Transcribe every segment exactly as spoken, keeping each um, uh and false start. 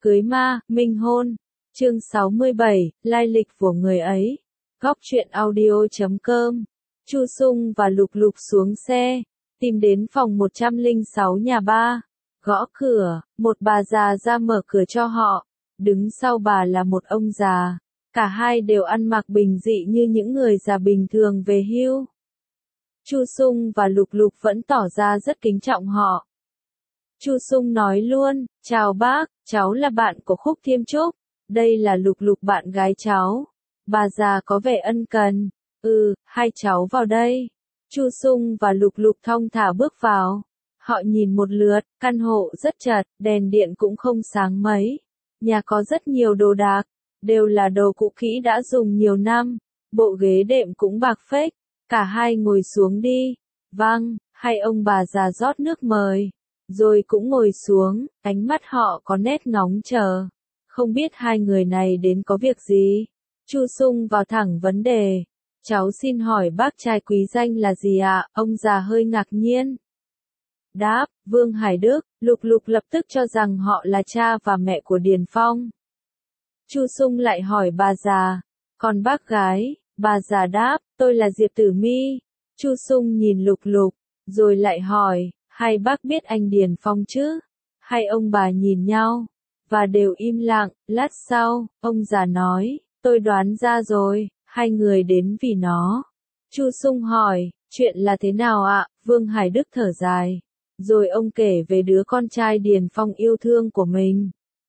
Cưới ma, minh hôn. Chương sáu mươi bảy, lai lịch của người ấy. Góc truyện audio chấm com. Chu Sung và Lục Lục xuống xe, tìm đến phòng một trăm lẻ sáu nhà ba. Gõ cửa, một bà già ra mở cửa cho họ. Đứng sau bà là một ông già. Cả hai đều ăn mặc bình dị như những người già bình thường về hưu. Chu Sung và Lục Lục vẫn tỏ ra rất kính trọng họ. Chu Sung nói luôn, chào bác, cháu là bạn của Khúc Thiêm Trúc. Đây là Lục Lục bạn gái cháu. Bà già có vẻ ân cần. Ừ, hai cháu vào đây. Chu Sung và Lục Lục thong thả bước vào. Họ nhìn một lượt, căn hộ rất chật, đèn điện cũng không sáng mấy. Nhà có rất nhiều đồ đạc, đều là đồ cũ kỹ đã dùng nhiều năm. Bộ ghế đệm cũng bạc phết. Cả hai ngồi xuống đi. Vâng, hai ông bà già rót nước mời. Rồi cũng ngồi xuống, ánh mắt họ có nét ngóng chờ. Không biết hai người này đến có việc gì? Chu Sung vào thẳng vấn đề. Cháu xin hỏi bác trai quý danh là gì ạ? Ông già hơi ngạc nhiên. Đáp, Vương Hải Đức. Lục Lục lập tức cho rằng họ là cha và mẹ của Điền Phong. Chu Sung lại hỏi bà già. Còn bác gái? Bà già đáp, tôi là Diệp Tử Mi. Chu Sung nhìn Lục Lục, rồi lại hỏi, hai bác biết anh Điền Phong chứ? Hai ông bà nhìn nhau, và đều im lặng. Lát sau, ông già nói, tôi đoán ra rồi, hai người đến vì nó. Chu Sung hỏi, chuyện là thế nào ạ? Vương Hải Đức thở dài. Rồi ông kể về đứa con trai Điền Phong yêu thương của mình.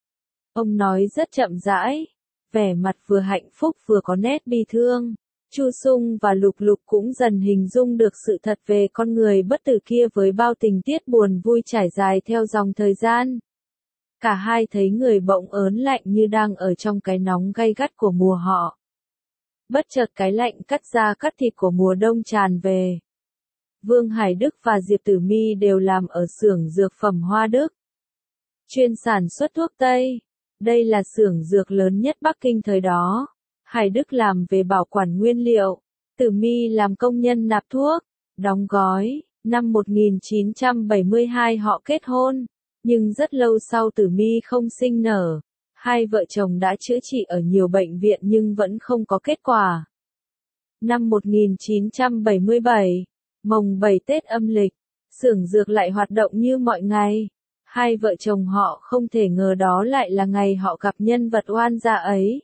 Ông nói rất chậm rãi, vẻ mặt vừa hạnh phúc vừa có nét bi thương. Chu Sung và Lục Lục cũng dần hình dung được sự thật về con người bất tử kia với bao tình tiết buồn vui trải dài theo dòng thời gian. Cả hai thấy người bỗng ớn lạnh như đang ở trong cái nóng gay gắt của mùa họ. Bất chợt cái lạnh cắt da cắt thịt của mùa đông tràn về. Vương Hải Đức và Diệp Tử Mi đều làm ở xưởng dược phẩm Hoa Đức, chuyên sản xuất thuốc Tây. Đây là xưởng dược lớn nhất Bắc Kinh thời đó. Hải Đức làm về bảo quản nguyên liệu, Tử Mi làm công nhân nạp thuốc, đóng gói. Năm một nghìn chín trăm bảy mươi hai họ kết hôn, nhưng rất lâu sau Tử Mi không sinh nở. Hai vợ chồng đã chữa trị ở nhiều bệnh viện nhưng vẫn không có kết quả. Năm một nghìn chín trăm bảy mươi bảy, mồng bảy Tết âm lịch, xưởng dược lại hoạt động như mọi ngày. Hai vợ chồng họ không thể ngờ đó lại là ngày họ gặp nhân vật oan gia ấy.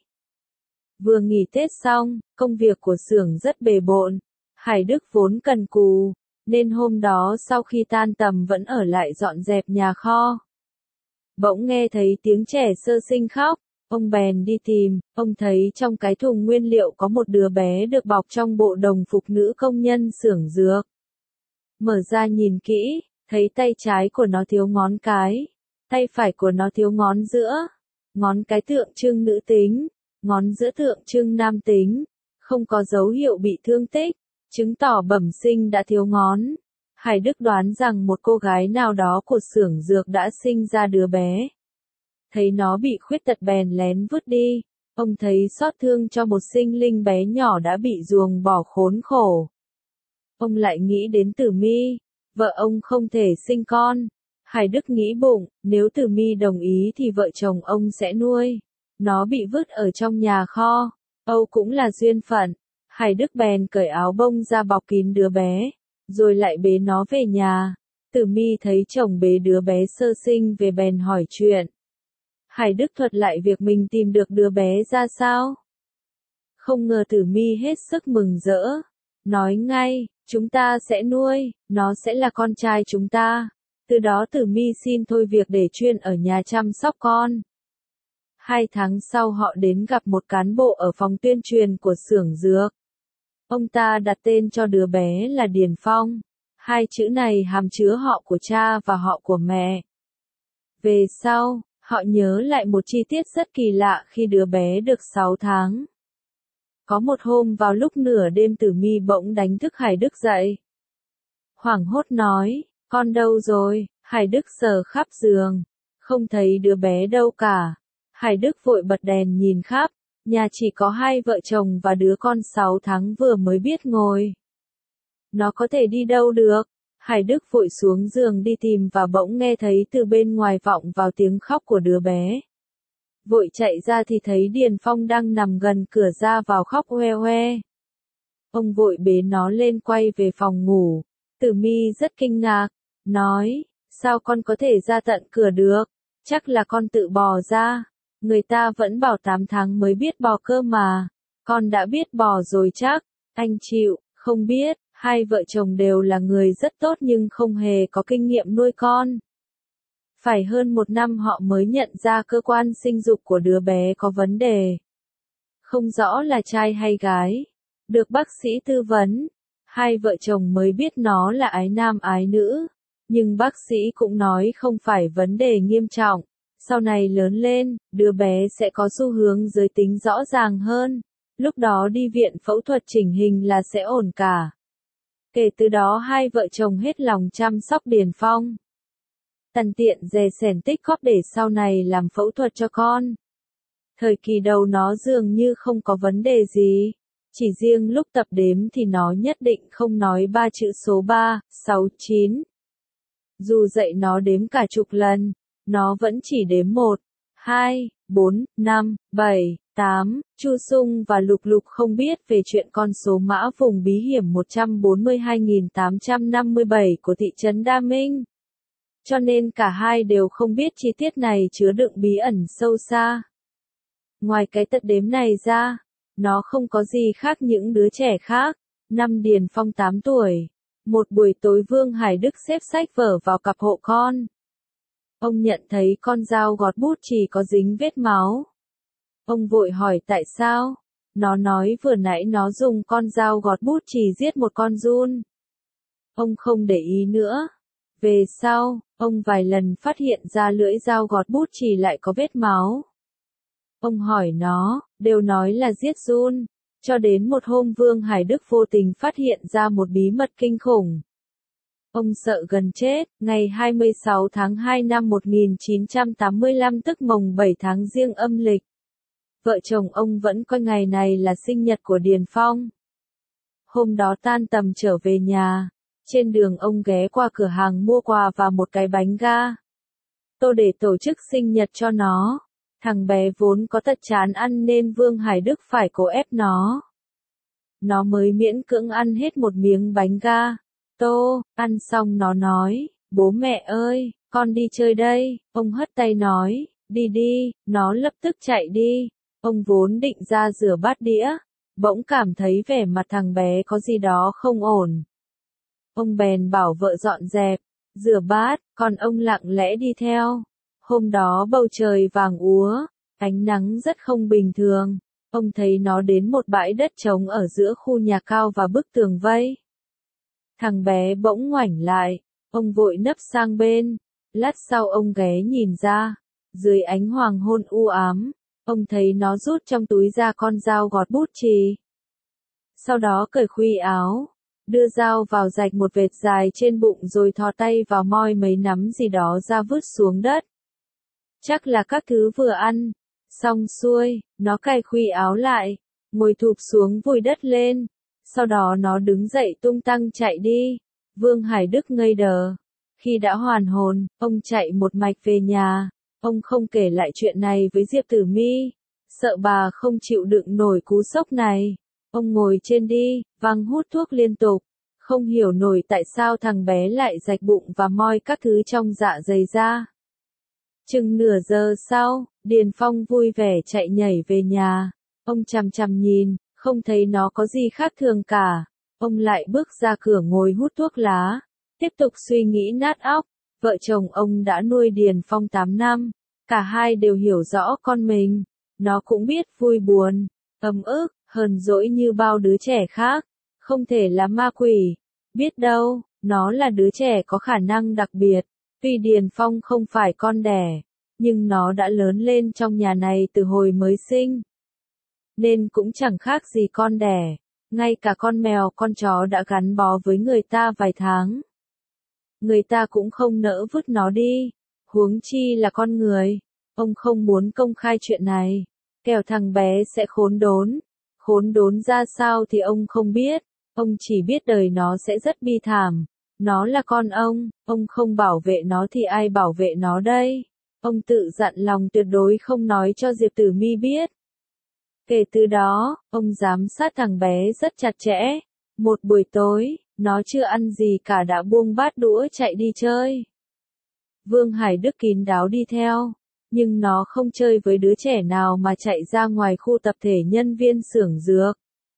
Vừa nghỉ Tết xong, công việc của xưởng rất bề bộn. Hải Đức vốn cần cù, nên hôm đó sau khi tan tầm vẫn ở lại dọn dẹp nhà kho. Bỗng nghe thấy tiếng trẻ sơ sinh khóc, ông bèn đi tìm, ông thấy trong cái thùng nguyên liệu có một đứa bé được bọc trong bộ đồng phục nữ công nhân xưởng dược. Mở ra nhìn kỹ, thấy tay trái của nó thiếu ngón cái, tay phải của nó thiếu ngón giữa, ngón cái tượng trưng nữ tính, ngón giữa tượng trưng nam tính, không có dấu hiệu bị thương tích, chứng tỏ bẩm sinh đã thiếu ngón. Hải Đức đoán rằng một cô gái nào đó của xưởng dược đã sinh ra đứa bé. Thấy nó bị khuyết tật bèn lén vứt đi, ông thấy xót thương cho một sinh linh bé nhỏ đã bị ruồng bỏ khốn khổ. Ông lại nghĩ đến Tử Mi, vợ ông không thể sinh con. Hải Đức nghĩ bụng, nếu Tử Mi đồng ý thì vợ chồng ông sẽ nuôi. Nó bị vứt ở trong nhà kho, Âu cũng là duyên phận. Hải Đức bèn cởi áo bông ra bọc kín đứa bé, rồi lại bế nó về nhà. Tử Mi thấy chồng bế đứa bé sơ sinh về bèn hỏi chuyện. Hải Đức thuật lại việc mình tìm được đứa bé ra sao. Không ngờ Tử Mi hết sức mừng rỡ, nói ngay, chúng ta sẽ nuôi, nó sẽ là con trai chúng ta. Từ đó Tử Mi xin thôi việc để chuyên ở nhà chăm sóc con. Hai tháng sau họ đến gặp một cán bộ ở phòng tuyên truyền của xưởng dược. Ông ta đặt tên cho đứa bé là Điền Phong. Hai chữ này hàm chứa họ của cha và họ của mẹ. Về sau, họ nhớ lại một chi tiết rất kỳ lạ khi đứa bé được sáu tháng. Có một hôm vào lúc nửa đêm Tử Mi bỗng đánh thức Hải Đức dậy. Hoảng hốt nói, con đâu rồi? Hải Đức sờ khắp giường, không thấy đứa bé đâu cả. Hải Đức vội bật đèn nhìn khắp, nhà chỉ có hai vợ chồng và đứa con sáu tháng vừa mới biết ngồi. Nó có thể đi đâu được? Hải Đức vội xuống giường đi tìm và bỗng nghe thấy từ bên ngoài vọng vào tiếng khóc của đứa bé. Vội chạy ra thì thấy Điền Phong đang nằm gần cửa ra vào khóc hoe hoe. Ông vội bế nó lên quay về phòng ngủ. Tử Mi rất kinh ngạc, nói, sao con có thể ra tận cửa được, chắc là con tự bò ra, người ta vẫn bảo tám tháng mới biết bò cơ mà, con đã biết bò rồi chắc, anh chịu, không biết, hai vợ chồng đều là người rất tốt nhưng không hề có kinh nghiệm nuôi con. Phải hơn một năm họ mới nhận ra cơ quan sinh dục của đứa bé có vấn đề. Không rõ là trai hay gái. Được bác sĩ tư vấn, hai vợ chồng mới biết nó là ái nam ái nữ. Nhưng bác sĩ cũng nói không phải vấn đề nghiêm trọng. Sau này lớn lên, đứa bé sẽ có xu hướng giới tính rõ ràng hơn. Lúc đó đi viện phẫu thuật chỉnh hình là sẽ ổn cả. Kể từ đó hai vợ chồng hết lòng chăm sóc Điền Phong. Tần tiện dè sẻn tích góp để sau này làm phẫu thuật cho con. Thời kỳ đầu nó dường như không có vấn đề gì. Chỉ riêng lúc tập đếm thì nó nhất định không nói ba chữ số ba, sáu, chín. Dù dạy nó đếm cả chục lần, nó vẫn chỉ đếm một, hai, bốn, năm, bảy, tám. Chu Sung và Lục Lục không biết về chuyện con số mã vùng bí hiểm một trăm bốn mươi hai nghìn tám trăm năm mươi bảy của thị trấn Đa Minh. Cho nên cả hai đều không biết chi tiết này chứa đựng bí ẩn sâu xa. Ngoài cái tật đếm này ra, nó không có gì khác những đứa trẻ khác. Năm Điền Phong tám tuổi. Một buổi tối Vương Hải Đức xếp sách vở vào cặp hộ con. Ông nhận thấy con dao gọt bút chì có dính vết máu. Ông vội hỏi tại sao. Nó nói vừa nãy nó dùng con dao gọt bút chì giết một con giun. Ông không để ý nữa. Về sau, ông vài lần phát hiện ra lưỡi dao gọt bút chì lại có vết máu. Ông hỏi nó, đều nói là giết giun. Cho đến một hôm Vương Hải Đức vô tình phát hiện ra một bí mật kinh khủng. Ông sợ gần chết, ngày hai mươi sáu tháng hai năm một nghìn chín trăm tám mươi lăm tức mồng bảy tháng Giêng âm lịch. Vợ chồng ông vẫn coi ngày này là sinh nhật của Điền Phong. Hôm đó tan tầm trở về nhà, trên đường ông ghé qua cửa hàng mua quà và một cái bánh ga. Tô để tổ chức sinh nhật cho nó. Thằng bé vốn có tật chán ăn nên Vương Hải Đức phải cố ép nó. Nó mới miễn cưỡng ăn hết một miếng bánh ga. Tô, ăn xong nó nói, bố mẹ ơi, con đi chơi đây. Ông hất tay nói, đi đi, nó lập tức chạy đi. Ông vốn định ra rửa bát đĩa, bỗng cảm thấy vẻ mặt thằng bé có gì đó không ổn. Ông bèn bảo vợ dọn dẹp, rửa bát, còn ông lặng lẽ đi theo. Hôm đó bầu trời vàng úa, ánh nắng rất không bình thường. Ông thấy nó đến một bãi đất trống ở giữa khu nhà cao và bức tường vây. Thằng bé bỗng ngoảnh lại, ông vội nấp sang bên. Lát sau ông ghé nhìn ra, dưới ánh hoàng hôn u ám, ông thấy nó rút trong túi ra con dao gọt bút chì. Sau đó cởi khuy áo, đưa dao vào rạch một vệt dài trên bụng rồi thò tay vào moi mấy nắm gì đó ra vứt xuống đất. Chắc là các thứ vừa ăn. Xong xuôi, nó cài khuy áo lại, ngồi thụp xuống vùi đất lên. Sau đó nó đứng dậy tung tăng chạy đi. Vương Hải Đức ngây đờ. Khi đã hoàn hồn, ông chạy một mạch về nhà. Ông không kể lại chuyện này với Diệp Tử Mi. Sợ bà không chịu đựng nổi cú sốc này. Ông ngồi trên đi, văng hút thuốc liên tục. Không hiểu nổi tại sao thằng bé lại rạch bụng và moi các thứ trong dạ dày ra. Chừng nửa giờ sau, Điền Phong vui vẻ chạy nhảy về nhà. Ông chằm chằm nhìn, không thấy nó có gì khác thường cả. Ông lại bước ra cửa ngồi hút thuốc lá, tiếp tục suy nghĩ nát óc. Vợ chồng ông đã nuôi Điền Phong tám năm, cả hai đều hiểu rõ con mình. Nó cũng biết vui buồn, ấm ức, hờn dỗi như bao đứa trẻ khác. Không thể là ma quỷ. Biết đâu, nó là đứa trẻ có khả năng đặc biệt. Tuy Điền Phong không phải con đẻ, nhưng nó đã lớn lên trong nhà này từ hồi mới sinh. Nên cũng chẳng khác gì con đẻ. Ngay cả con mèo con chó đã gắn bó với người ta vài tháng. Người ta cũng không nỡ vứt nó đi. Huống chi là con người. Ông không muốn công khai chuyện này. Kẻo thằng bé sẽ khốn đốn. Khốn đốn ra sao thì ông không biết. Ông chỉ biết đời nó sẽ rất bi thảm. Nó là con ông, ông không bảo vệ nó thì ai bảo vệ nó đây? Ông tự dặn lòng tuyệt đối không nói cho Diệp Tử Mi biết. Kể từ đó, ông giám sát thằng bé rất chặt chẽ. Một buổi tối, nó chưa ăn gì cả đã buông bát đũa chạy đi chơi. Vương Hải Đức kín đáo đi theo, nhưng nó không chơi với đứa trẻ nào mà chạy ra ngoài khu tập thể nhân viên xưởng dược.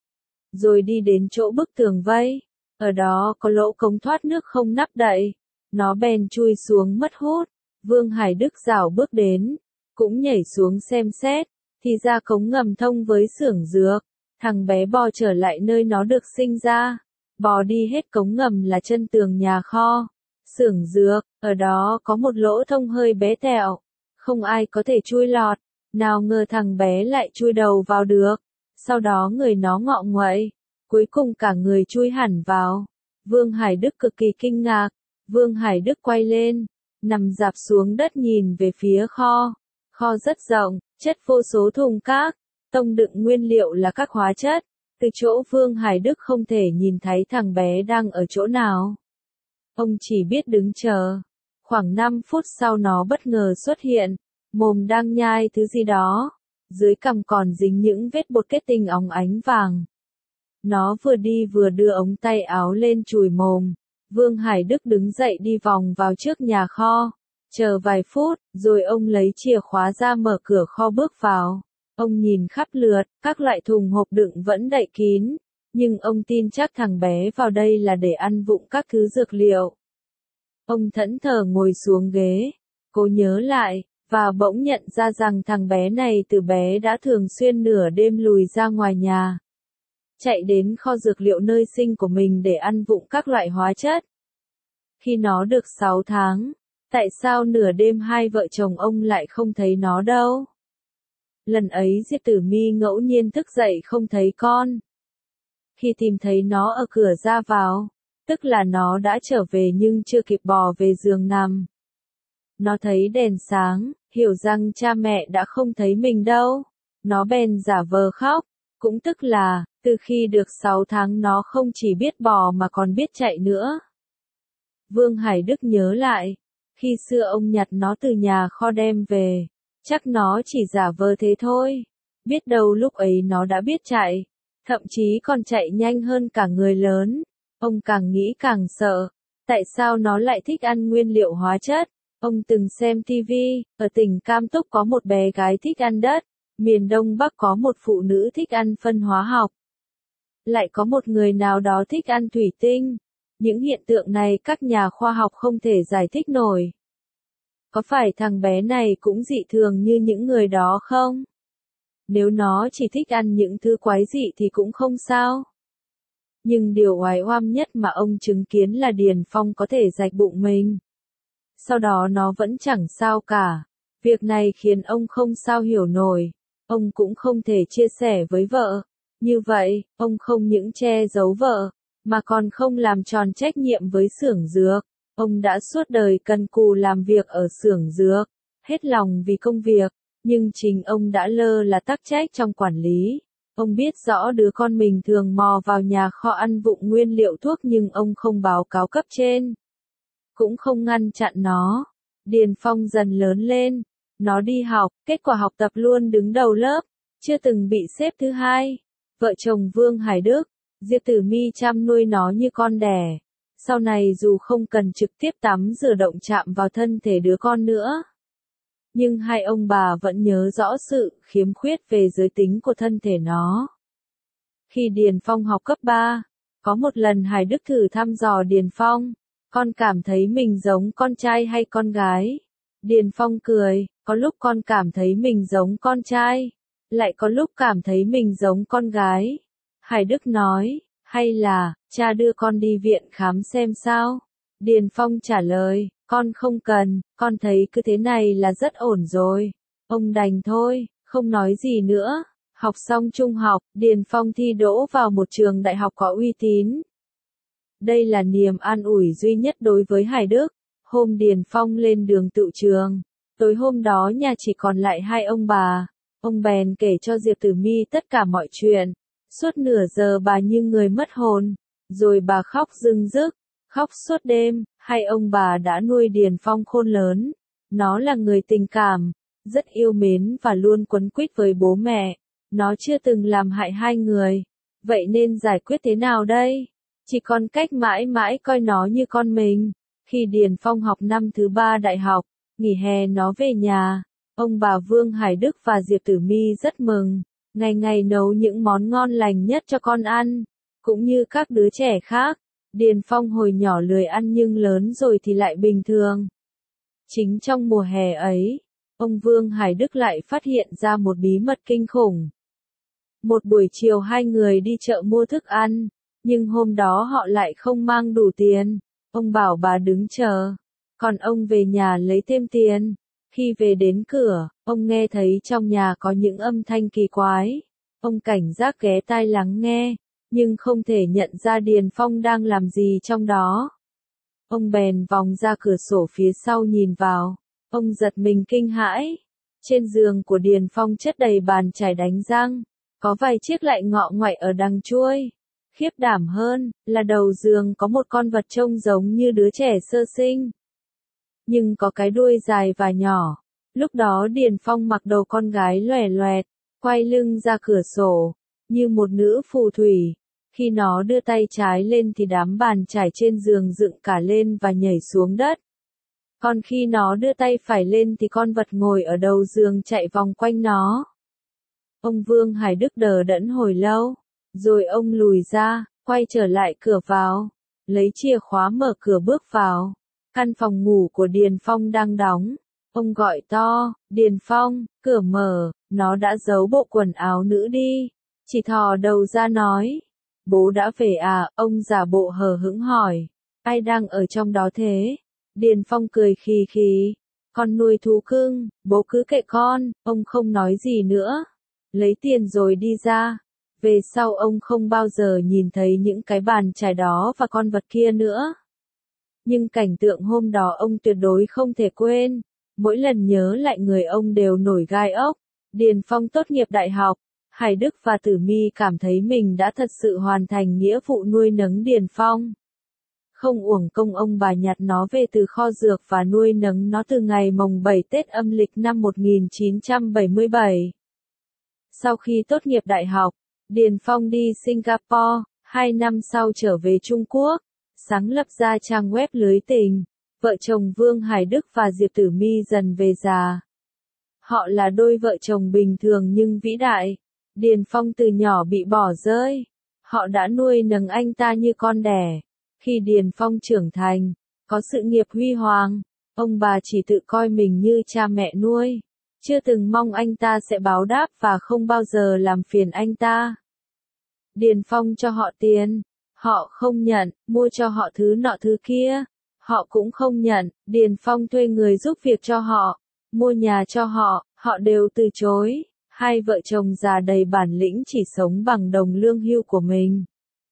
Rồi đi đến chỗ bức tường vây, ở đó có lỗ cống thoát nước không nắp đậy, nó bèn chui xuống mất hút. Vương Hải Đức rảo bước đến, cũng nhảy xuống xem xét, thì ra cống ngầm thông với xưởng dược. Thằng bé bò trở lại nơi nó được sinh ra, bò đi hết cống ngầm là chân tường nhà kho, xưởng dược, ở đó có một lỗ thông hơi bé tẹo, không ai có thể chui lọt, nào ngờ thằng bé lại chui đầu vào được, sau đó người nó ngọ nguậy, cuối cùng cả người chui hẳn vào. Vương Hải Đức cực kỳ kinh ngạc, Vương Hải Đức quay lên, nằm rạp xuống đất nhìn về phía kho, kho rất rộng, chất vô số thùng các, tông đựng nguyên liệu là các hóa chất, từ chỗ Vương Hải Đức không thể nhìn thấy thằng bé đang ở chỗ nào. Ông chỉ biết đứng chờ. Khoảng năm phút sau nó bất ngờ xuất hiện, mồm đang nhai thứ gì đó, dưới cằm còn dính những vết bột kết tinh óng ánh vàng. Nó vừa đi vừa đưa ống tay áo lên chùi mồm. Vương Hải Đức đứng dậy đi vòng vào trước nhà kho, chờ vài phút, rồi ông lấy chìa khóa ra mở cửa kho bước vào. Ông nhìn khắp lượt, các loại thùng hộp đựng vẫn đậy kín, nhưng ông tin chắc thằng bé vào đây là để ăn vụng các thứ dược liệu. Ông thẫn thờ ngồi xuống ghế, cố nhớ lại, và bỗng nhận ra rằng thằng bé này từ bé đã thường xuyên nửa đêm lùi ra ngoài nhà, chạy đến kho dược liệu nơi sinh của mình để ăn vụng các loại hóa chất. Khi nó được sáu tháng, tại sao nửa đêm hai vợ chồng ông lại không thấy nó đâu? Lần ấy Diệp Tử Mi ngẫu nhiên thức dậy không thấy con. Khi tìm thấy nó ở cửa ra vào, tức là nó đã trở về nhưng chưa kịp bò về giường nằm. Nó thấy đèn sáng, hiểu rằng cha mẹ đã không thấy mình đâu. Nó bèn giả vờ khóc, cũng tức là, từ khi được sáu tháng nó không chỉ biết bò mà còn biết chạy nữa. Vương Hải Đức nhớ lại, khi xưa ông nhặt nó từ nhà kho đem về, chắc nó chỉ giả vờ thế thôi. Biết đâu lúc ấy nó đã biết chạy, thậm chí còn chạy nhanh hơn cả người lớn. Ông càng nghĩ càng sợ, tại sao nó lại thích ăn nguyên liệu hóa chất? Ông từng xem ti vi, ở tỉnh Cam Túc có một bé gái thích ăn đất, miền Đông Bắc có một phụ nữ thích ăn phân hóa học. Lại có một người nào đó thích ăn thủy tinh. Những hiện tượng này các nhà khoa học không thể giải thích nổi. Có phải thằng bé này cũng dị thường như những người đó không? Nếu nó chỉ thích ăn những thứ quái dị thì cũng không sao. Nhưng điều oái oăm nhất mà ông chứng kiến là Điền Phong có thể rạch bụng mình. Sau đó nó vẫn chẳng sao cả. Việc này khiến ông không sao hiểu nổi. Ông cũng không thể chia sẻ với vợ. Như vậy, ông không những che giấu vợ, mà còn không làm tròn trách nhiệm với xưởng dược. Ông đã suốt đời cần cù làm việc ở xưởng dược, hết lòng vì công việc, nhưng chính ông đã lơ là tắc trách trong quản lý. Ông biết rõ đứa con mình thường mò vào nhà kho ăn vụng nguyên liệu thuốc nhưng ông không báo cáo cấp trên, cũng không ngăn chặn nó. Điền Phong dần lớn lên, nó đi học, kết quả học tập luôn đứng đầu lớp, chưa từng bị xếp thứ hai. Vợ chồng Vương Hải Đức, Diệp Tử Mi chăm nuôi nó như con đẻ. Sau này dù không cần trực tiếp tắm rửa động chạm vào thân thể đứa con nữa, nhưng hai ông bà vẫn nhớ rõ sự khiếm khuyết về giới tính của thân thể nó. Khi Điền Phong học cấp ba, có một lần Hải Đức thử thăm dò Điền Phong, con cảm thấy mình giống con trai hay con gái? Điền Phong cười, có lúc con cảm thấy mình giống con trai, lại có lúc cảm thấy mình giống con gái. Hải Đức nói, hay là, cha đưa con đi viện khám xem sao? Điền Phong trả lời, con không cần, con thấy cứ thế này là rất ổn rồi. Ông đành thôi, không nói gì nữa. Học xong trung học, Điền Phong thi đỗ vào một trường đại học có uy tín. Đây là niềm an ủi duy nhất đối với Hải Đức. Hôm Điền Phong lên đường tựu trường, tối hôm đó nhà chỉ còn lại hai ông bà. Ông bèn kể cho Diệp Tử Mi tất cả mọi chuyện. Suốt nửa giờ bà như người mất hồn, rồi bà khóc rưng rức, khóc suốt đêm. Hai ông bà đã nuôi Điền Phong khôn lớn, Nó là người tình cảm, rất yêu mến và luôn quấn quýt với bố mẹ. Nó chưa từng làm hại hai người. Vậy nên giải quyết thế nào đây? Chỉ còn cách mãi mãi coi nó như con mình. Khi Điền Phong học năm thứ ba đại học, nghỉ hè nó về nhà. Ông bà Vương Hải Đức và Diệp Tử My rất mừng. Ngày ngày nấu những món ngon lành nhất cho con ăn. Cũng như các đứa trẻ khác. Điền Phong hồi nhỏ lười ăn nhưng lớn rồi thì lại bình thường. Chính trong mùa hè ấy, ông Vương Hải Đức lại phát hiện ra một bí mật kinh khủng. Một buổi chiều hai người đi chợ mua thức ăn, nhưng hôm đó họ lại không mang đủ tiền. Ông bảo bà đứng chờ, còn ông về nhà lấy thêm tiền. Khi về đến cửa, ông nghe thấy trong nhà có những âm thanh kỳ quái. Ông cảnh giác ghé tai lắng nghe, nhưng không thể nhận ra Điền Phong đang làm gì trong đó. Ông bèn vòng ra cửa sổ phía sau nhìn vào. Ông giật mình kinh hãi. Trên giường của Điền Phong chất đầy bàn chải đánh răng. Có vài chiếc lại ngọ ngoại ở đằng chuôi. Khiếp đảm hơn, là đầu giường có một con vật trông giống như đứa trẻ sơ sinh. Nhưng có cái đuôi dài và nhỏ. Lúc đó Điền Phong mặc đầu con gái loẻ loẹt, quay lưng ra cửa sổ, như một nữ phù thủy. Khi nó đưa tay trái lên thì đám bàn chải trên giường dựng cả lên và nhảy xuống đất. Còn khi nó đưa tay phải lên thì con vật ngồi ở đầu giường chạy vòng quanh nó. Ông Vương Hải Đức đờ đẫn hồi lâu, rồi ông lùi ra, quay trở lại cửa vào, lấy chìa khóa mở cửa bước vào. Căn phòng ngủ của Điền Phong đang đóng. Ông gọi to, Điền Phong, cửa mở, nó đã giấu bộ quần áo nữ đi. Chỉ thò đầu ra nói, bố đã về à, ông giả bộ hờ hững hỏi, ai đang ở trong đó thế? Điền Phong cười khì khì, con nuôi thú cưng, bố cứ kệ con, ông không nói gì nữa. Lấy tiền rồi đi ra. Về sau ông không bao giờ nhìn thấy những cái bàn chải đó và con vật kia nữa. Nhưng cảnh tượng hôm đó ông tuyệt đối không thể quên. Mỗi lần nhớ lại người ông đều nổi gai ốc. Điền Phong tốt nghiệp đại học. Hải Đức và Tử My cảm thấy mình đã thật sự hoàn thành nghĩa vụ nuôi nấng Điền Phong. Không uổng công ông bà nhặt nó về từ kho dược và nuôi nấng nó từ ngày mồng bảy Tết âm lịch năm một nghìn chín trăm bảy mươi bảy. Sau khi tốt nghiệp đại học, Điền Phong đi Singapore, hai năm sau trở về Trung Quốc, sáng lập ra trang web lưới tình. Vợ chồng Vương Hải Đức và Diệp Tử My dần về già. Họ là đôi vợ chồng bình thường nhưng vĩ đại. Điền Phong từ nhỏ bị bỏ rơi. Họ đã nuôi nấng anh ta như con đẻ. Khi Điền Phong trưởng thành, có sự nghiệp huy hoàng, ông bà chỉ tự coi mình như cha mẹ nuôi. Chưa từng mong anh ta sẽ báo đáp và không bao giờ làm phiền anh ta. Điền Phong cho họ tiền, họ không nhận, mua cho họ thứ nọ thứ kia, họ cũng không nhận. Điền Phong thuê người giúp việc cho họ, mua nhà cho họ, họ đều từ chối. Hai vợ chồng già đầy bản lĩnh chỉ sống bằng đồng lương hưu của mình.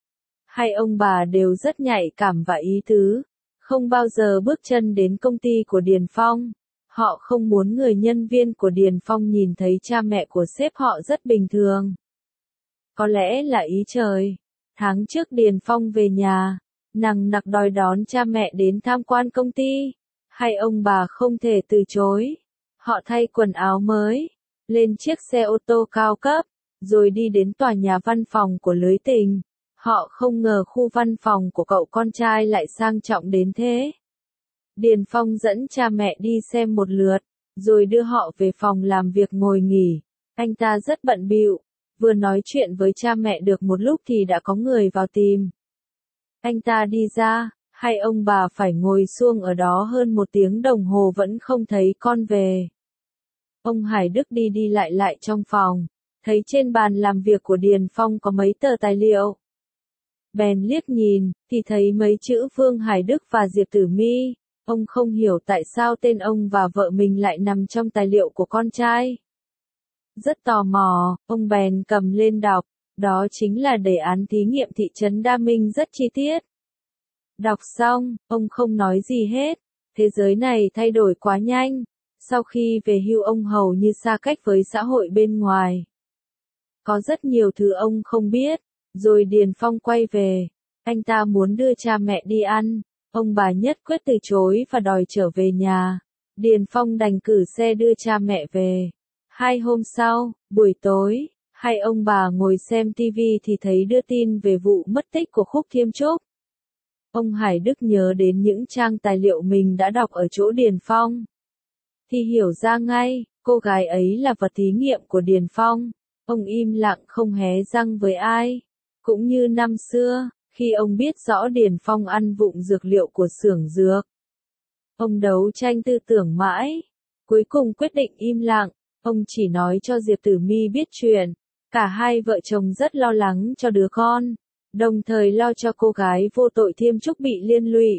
Hai ông bà đều rất nhạy cảm và ý tứ, không bao giờ bước chân đến công ty của Điền Phong. Họ không muốn người nhân viên của Điền Phong nhìn thấy cha mẹ của sếp họ rất bình thường. Có lẽ là ý trời. Tháng trước Điền Phong về nhà, nằng nặc đòi đón cha mẹ đến tham quan công ty. Hai ông bà không thể từ chối. Họ thay quần áo mới, lên chiếc xe ô tô cao cấp, rồi đi đến tòa nhà văn phòng của lưới tình. Họ không ngờ khu văn phòng của cậu con trai lại sang trọng đến thế. Điền Phong dẫn cha mẹ đi xem một lượt, rồi đưa họ về phòng làm việc ngồi nghỉ. Anh ta rất bận bịu, vừa nói chuyện với cha mẹ được một lúc thì đã có người vào tìm. Anh ta đi ra, hai ông bà phải ngồi xuông ở đó hơn một tiếng đồng hồ vẫn không thấy con về. Ông Hải Đức đi đi lại lại trong phòng, thấy trên bàn làm việc của Điền Phong có mấy tờ tài liệu. Bèn liếc nhìn, thì thấy mấy chữ Vương Hải Đức và Diệp Tử My. Ông không hiểu tại sao tên ông và vợ mình lại nằm trong tài liệu của con trai. Rất tò mò, ông bèn cầm lên đọc, đó chính là đề án thí nghiệm thị trấn Đa Minh rất chi tiết. Đọc xong, ông không nói gì hết, thế giới này thay đổi quá nhanh. Sau khi về hưu ông hầu như xa cách với xã hội bên ngoài. Có rất nhiều thứ ông không biết. Rồi Điền Phong quay về, anh ta muốn đưa cha mẹ đi ăn, ông bà nhất quyết từ chối và đòi trở về nhà. Điền Phong đành cử xe đưa cha mẹ về. Hai hôm sau, buổi tối, hai ông bà ngồi xem tivi thì thấy đưa tin về vụ mất tích của Khúc Thiêm Trúc. Ông Hải Đức nhớ đến những trang tài liệu mình đã đọc ở chỗ Điền Phong. Thì hiểu ra ngay, cô gái ấy là vật thí nghiệm của Điền Phong. Ông im lặng không hé răng với ai. Cũng như năm xưa, khi ông biết rõ Điền Phong ăn vụng dược liệu của xưởng dược. Ông đấu tranh tư tưởng mãi. Cuối cùng quyết định im lặng. Ông chỉ nói cho Diệp Tử My biết chuyện. Cả hai vợ chồng rất lo lắng cho đứa con. Đồng thời lo cho cô gái vô tội Thiêm Trúc bị liên lụy.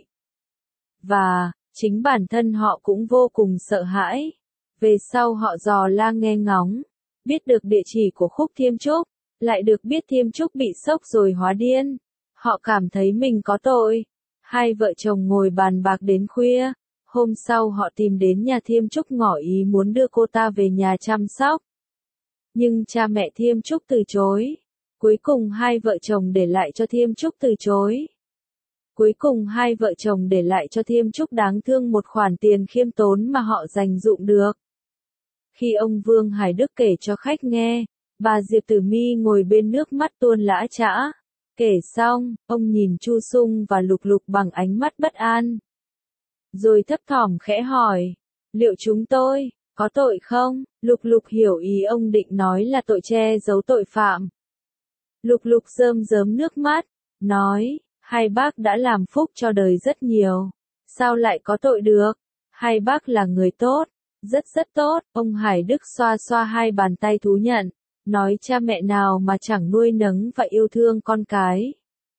Và, chính bản thân họ cũng vô cùng sợ hãi. Về sau họ dò la nghe ngóng. Biết được địa chỉ của Khúc Thiêm Trúc. Lại được biết Thiêm Trúc bị sốc rồi hóa điên. Họ cảm thấy mình có tội. Hai vợ chồng ngồi bàn bạc đến khuya. Hôm sau họ tìm đến nhà Thiêm Trúc ngỏ ý muốn đưa cô ta về nhà chăm sóc. Nhưng cha mẹ Thiêm Trúc từ chối. Cuối cùng hai vợ chồng để lại cho Thiêm Trúc từ chối. Cuối cùng hai vợ chồng để lại cho Thiêm Trúc đáng thương một khoản tiền khiêm tốn mà họ dành dụm được. Khi ông Vương Hải Đức kể cho khách nghe, bà Diệp Tử My ngồi bên nước mắt tuôn lã chã. Kể xong, ông nhìn Chu Sung và Lục Lục bằng ánh mắt bất an. Rồi thấp thỏm khẽ hỏi, liệu chúng tôi, có tội không? Lục Lục hiểu ý ông định nói là tội che giấu tội phạm. Lục Lục rơm rớm nước mắt, nói, hai bác đã làm phúc cho đời rất nhiều. Sao lại có tội được? Hai bác là người tốt, rất rất tốt. Ông Hải Đức xoa xoa hai bàn tay thú nhận, nói cha mẹ nào mà chẳng nuôi nấng và yêu thương con cái.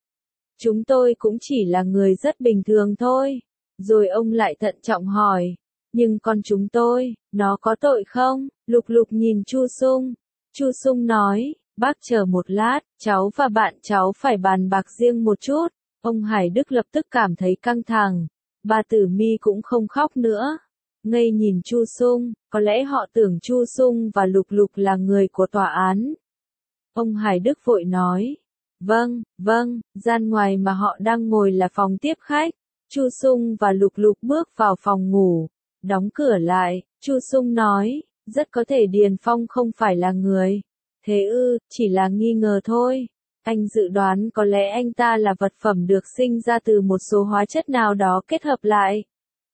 Chúng tôi cũng chỉ là người rất bình thường thôi. Rồi ông lại thận trọng hỏi, nhưng con chúng tôi, nó có tội không? Lục Lục nhìn Chu Sung. Chu Sung nói, bác chờ một lát, cháu và bạn cháu phải bàn bạc riêng một chút. Ông Hải Đức lập tức cảm thấy căng thẳng. Bà Tử My cũng không khóc nữa. Ngây nhìn Chu Sung, có lẽ họ tưởng Chu Sung và Lục Lục là người của tòa án. Ông Hải Đức vội nói, vâng, vâng, gian ngoài mà họ đang ngồi là phòng tiếp khách. Chu Sung và Lục Lục bước vào phòng ngủ, đóng cửa lại. Chu Sung nói, rất có thể Điền Phong không phải là người. Thế ư, chỉ là nghi ngờ thôi. Anh dự đoán có lẽ anh ta là vật phẩm được sinh ra từ một số hóa chất nào đó kết hợp lại.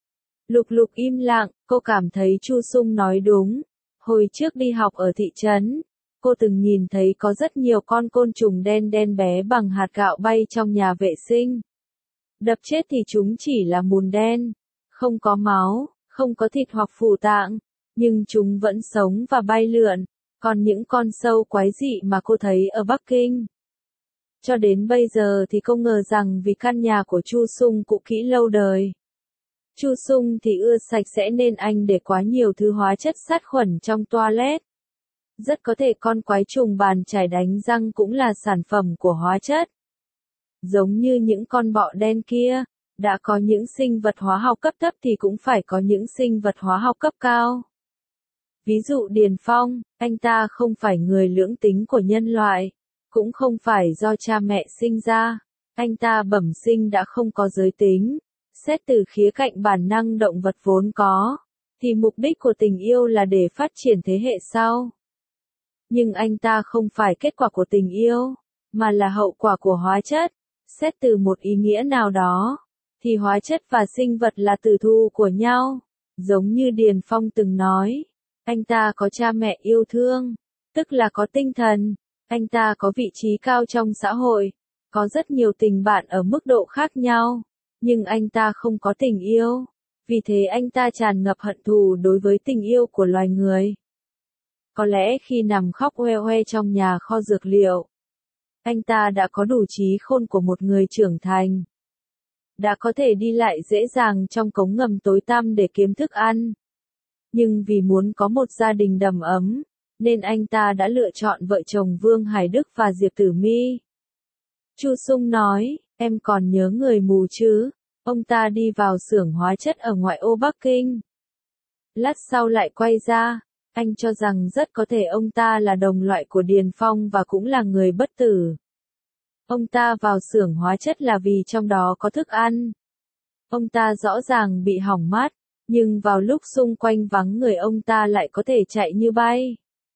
Lục Lục im lặng, cô cảm thấy Chu Sung nói đúng. Hồi trước đi học ở thị trấn, cô từng nhìn thấy có rất nhiều con côn trùng đen đen bé bằng hạt gạo bay trong nhà vệ sinh. Đập chết thì chúng chỉ là mùn đen, không có máu, không có thịt hoặc phủ tạng, nhưng chúng vẫn sống và bay lượn. Còn những con sâu quái dị mà cô thấy ở Bắc Kinh. Cho đến bây giờ thì không ngờ rằng vì căn nhà của Chu Sung cũ kỹ lâu đời. Chu Sung thì ưa sạch sẽ nên anh để quá nhiều thứ hóa chất sát khuẩn trong toilet. Rất có thể con quái trùng bàn chải đánh răng cũng là sản phẩm của hóa chất. Giống như những con bọ đen kia, đã có những sinh vật hóa học cấp thấp thì cũng phải có những sinh vật hóa học cấp cao. Ví dụ Điền Phong, anh ta không phải người lưỡng tính của nhân loại, cũng không phải do cha mẹ sinh ra, anh ta bẩm sinh đã không có giới tính. Xét từ khía cạnh bản năng động vật vốn có, thì mục đích của tình yêu là để phát triển thế hệ sau. Nhưng anh ta không phải kết quả của tình yêu, mà là hậu quả của hóa chất. Xét từ một ý nghĩa nào đó, thì hóa chất và sinh vật là tử thù của nhau. Giống như Điền Phong từng nói, anh ta có cha mẹ yêu thương, tức là có tinh thần, anh ta có vị trí cao trong xã hội, có rất nhiều tình bạn ở mức độ khác nhau, nhưng anh ta không có tình yêu, vì thế anh ta tràn ngập hận thù đối với tình yêu của loài người. Có lẽ khi nằm khóc oe oe trong nhà kho dược liệu, anh ta đã có đủ trí khôn của một người trưởng thành. Đã có thể đi lại dễ dàng trong cống ngầm tối tăm để kiếm thức ăn. Nhưng vì muốn có một gia đình đầm ấm, nên anh ta đã lựa chọn vợ chồng Vương Hải Đức và Diệp Tử My. Chu Sung nói, em còn nhớ người mù chứ? Ông ta đi vào xưởng hóa chất ở ngoại ô Bắc Kinh. Lát sau lại quay ra, anh cho rằng rất có thể ông ta là đồng loại của Điền Phong và cũng là người bất tử. Ông ta vào xưởng hóa chất là vì trong đó có thức ăn. Ông ta rõ ràng bị hỏng mắt, Nhưng vào lúc xung quanh vắng người ông ta lại có thể chạy như bay.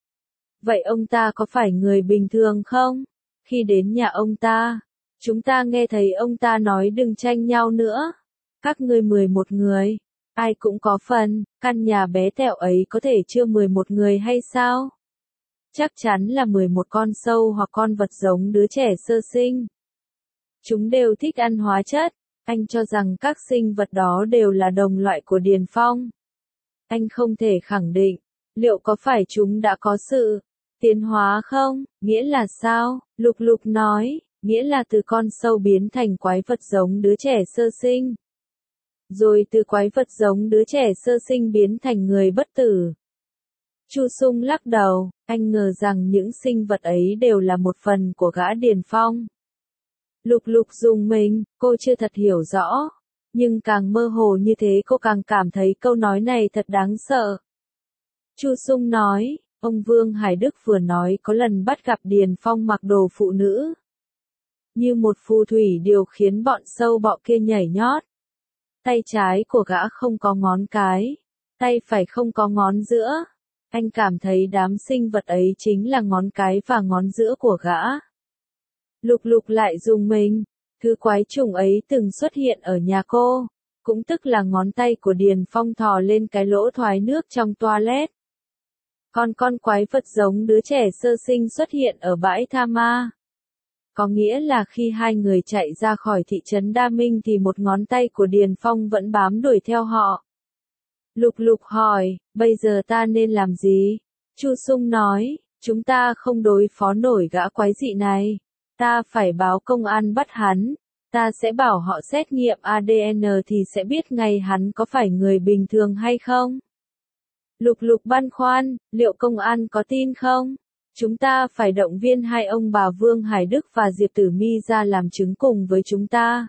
Vậy ông ta có phải người bình thường không? Khi đến nhà ông ta, chúng ta nghe thấy ông ta nói đừng tranh nhau nữa. Các ngươi mười một người, ai cũng có phần, căn nhà bé tẹo ấy có thể chưa mười một người hay sao? Chắc chắn là mười một con sâu hoặc con vật giống đứa trẻ sơ sinh. Chúng đều thích ăn hóa chất. Anh cho rằng các sinh vật đó đều là đồng loại của Điền Phong. Anh không thể khẳng định, liệu có phải chúng đã có sự tiến hóa không? Nghĩa là sao? Lục Lục nói, nghĩa là từ con sâu biến thành quái vật giống đứa trẻ sơ sinh. Rồi từ quái vật giống đứa trẻ sơ sinh biến thành người bất tử. Chu Sung lắc đầu, anh ngờ rằng những sinh vật ấy đều là một phần của gã Điền Phong. Lục Lục dùng mình, cô chưa thật hiểu rõ. Nhưng càng mơ hồ như thế cô càng cảm thấy câu nói này thật đáng sợ. Chu Sung nói, ông Vương Hải Đức vừa nói có lần bắt gặp Điền Phong mặc đồ phụ nữ. Như một phù thủy điều khiến bọn sâu bọ kia nhảy nhót. Tay trái của gã không có ngón cái, tay phải không có ngón giữa. Anh cảm thấy đám sinh vật ấy chính là ngón cái và ngón giữa của gã. Lục Lục lại dùng mình, thứ quái trùng ấy từng xuất hiện ở nhà cô, cũng tức là ngón tay của Điền Phong thò lên cái lỗ thoái nước trong toilet. Còn con quái vật giống đứa trẻ sơ sinh xuất hiện ở bãi tha ma. Có nghĩa là khi hai người chạy ra khỏi thị trấn Đa Minh thì một ngón tay của Điền Phong vẫn bám đuổi theo họ. Lục Lục hỏi, bây giờ ta nên làm gì? Chu Sung nói, chúng ta không đối phó nổi gã quái dị này. Ta phải báo công an bắt hắn. Ta sẽ bảo họ xét nghiệm a đê en thì sẽ biết ngay hắn có phải người bình thường hay không. Lục Lục băn khoăn, liệu công an có tin không? Chúng ta phải động viên hai ông bà Vương Hải Đức và Diệp Tử Mi ra làm chứng cùng với chúng ta.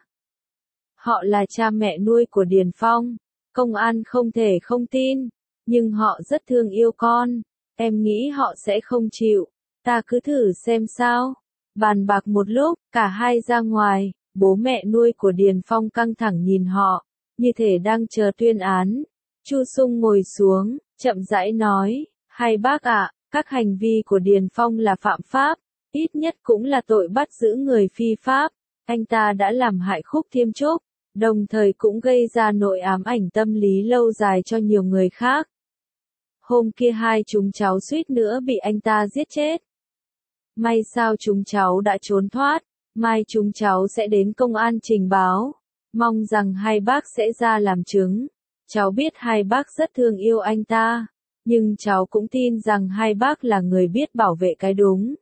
Họ là cha mẹ nuôi của Điền Phong. Công an không thể không tin. Nhưng họ rất thương yêu con. Em nghĩ họ sẽ không chịu. Ta cứ thử xem sao. Bàn bạc một lúc, cả hai ra ngoài. Bố mẹ nuôi của Điền Phong căng thẳng nhìn họ. Như thể đang chờ tuyên án. Chu Sung ngồi xuống, chậm rãi nói. Hai bác ạ. Các hành vi của Điền Phong là phạm pháp, ít nhất cũng là tội bắt giữ người phi pháp. Anh ta đã làm hại Khúc Thiêm Trúc, đồng thời cũng gây ra nỗi ám ảnh tâm lý lâu dài cho nhiều người khác. Hôm kia hai chúng cháu suýt nữa bị anh ta giết chết. May sao chúng cháu đã trốn thoát, mai chúng cháu sẽ đến công an trình báo. Mong rằng hai bác sẽ ra làm chứng. Cháu biết hai bác rất thương yêu anh ta. Nhưng cháu cũng tin rằng hai bác là người biết bảo vệ cái đúng.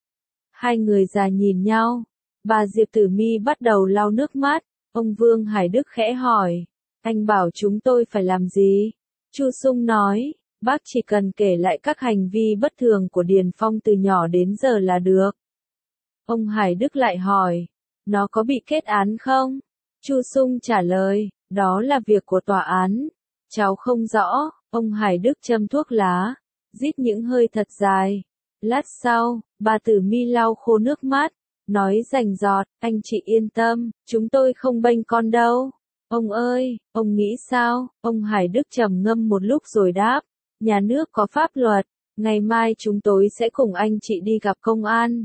Hai người già nhìn nhau. Bà Diệp Tử Mi bắt đầu lau nước mắt. Ông Vương Hải Đức khẽ hỏi. Anh bảo chúng tôi phải làm gì? Chu Sung nói. Bác chỉ cần kể lại các hành vi bất thường của Điền Phong từ nhỏ đến giờ là được. Ông Hải Đức lại hỏi. Nó có bị kết án không? Chu Sung trả lời. Đó là việc của tòa án. Cháu không rõ. Ông Hải Đức châm thuốc lá, rít những hơi thật dài. Lát sau, bà Tử Mi lau khô nước mắt, nói rành rọt, anh chị yên tâm, chúng tôi không bênh con đâu. Ông ơi, ông nghĩ sao? Ông Hải Đức trầm ngâm một lúc rồi đáp, nhà nước có pháp luật, ngày mai chúng tôi sẽ cùng anh chị đi gặp công an.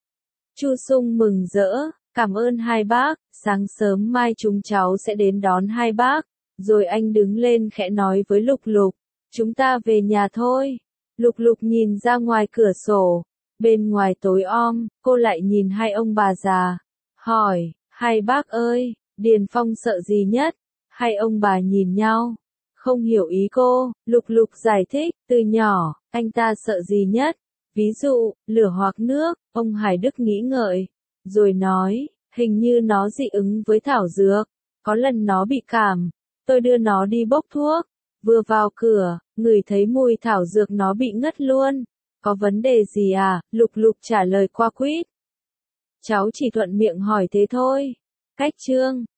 Chu Sung mừng rỡ, cảm ơn hai bác, sáng sớm mai chúng cháu sẽ đến đón hai bác. Rồi anh đứng lên khẽ nói với Lục Lục, chúng ta về nhà thôi. Lục Lục nhìn ra ngoài cửa sổ, bên ngoài tối om, cô lại nhìn hai ông bà già, hỏi, hai bác ơi, Điền Phong sợ gì nhất? Hai ông bà nhìn nhau, không hiểu ý cô. Lục Lục giải thích, từ nhỏ, anh ta sợ gì nhất? Ví dụ, lửa hoặc nước. Ông Hải Đức nghĩ ngợi, rồi nói, hình như nó dị ứng với thảo dược, có lần nó bị cảm. Tôi đưa nó đi bốc thuốc, vừa vào cửa, ngửi thấy mùi thảo dược nó bị ngất luôn. Có vấn đề gì à? Lục Lục trả lời qua quýt. Cháu chỉ thuận miệng hỏi thế thôi. Cách chương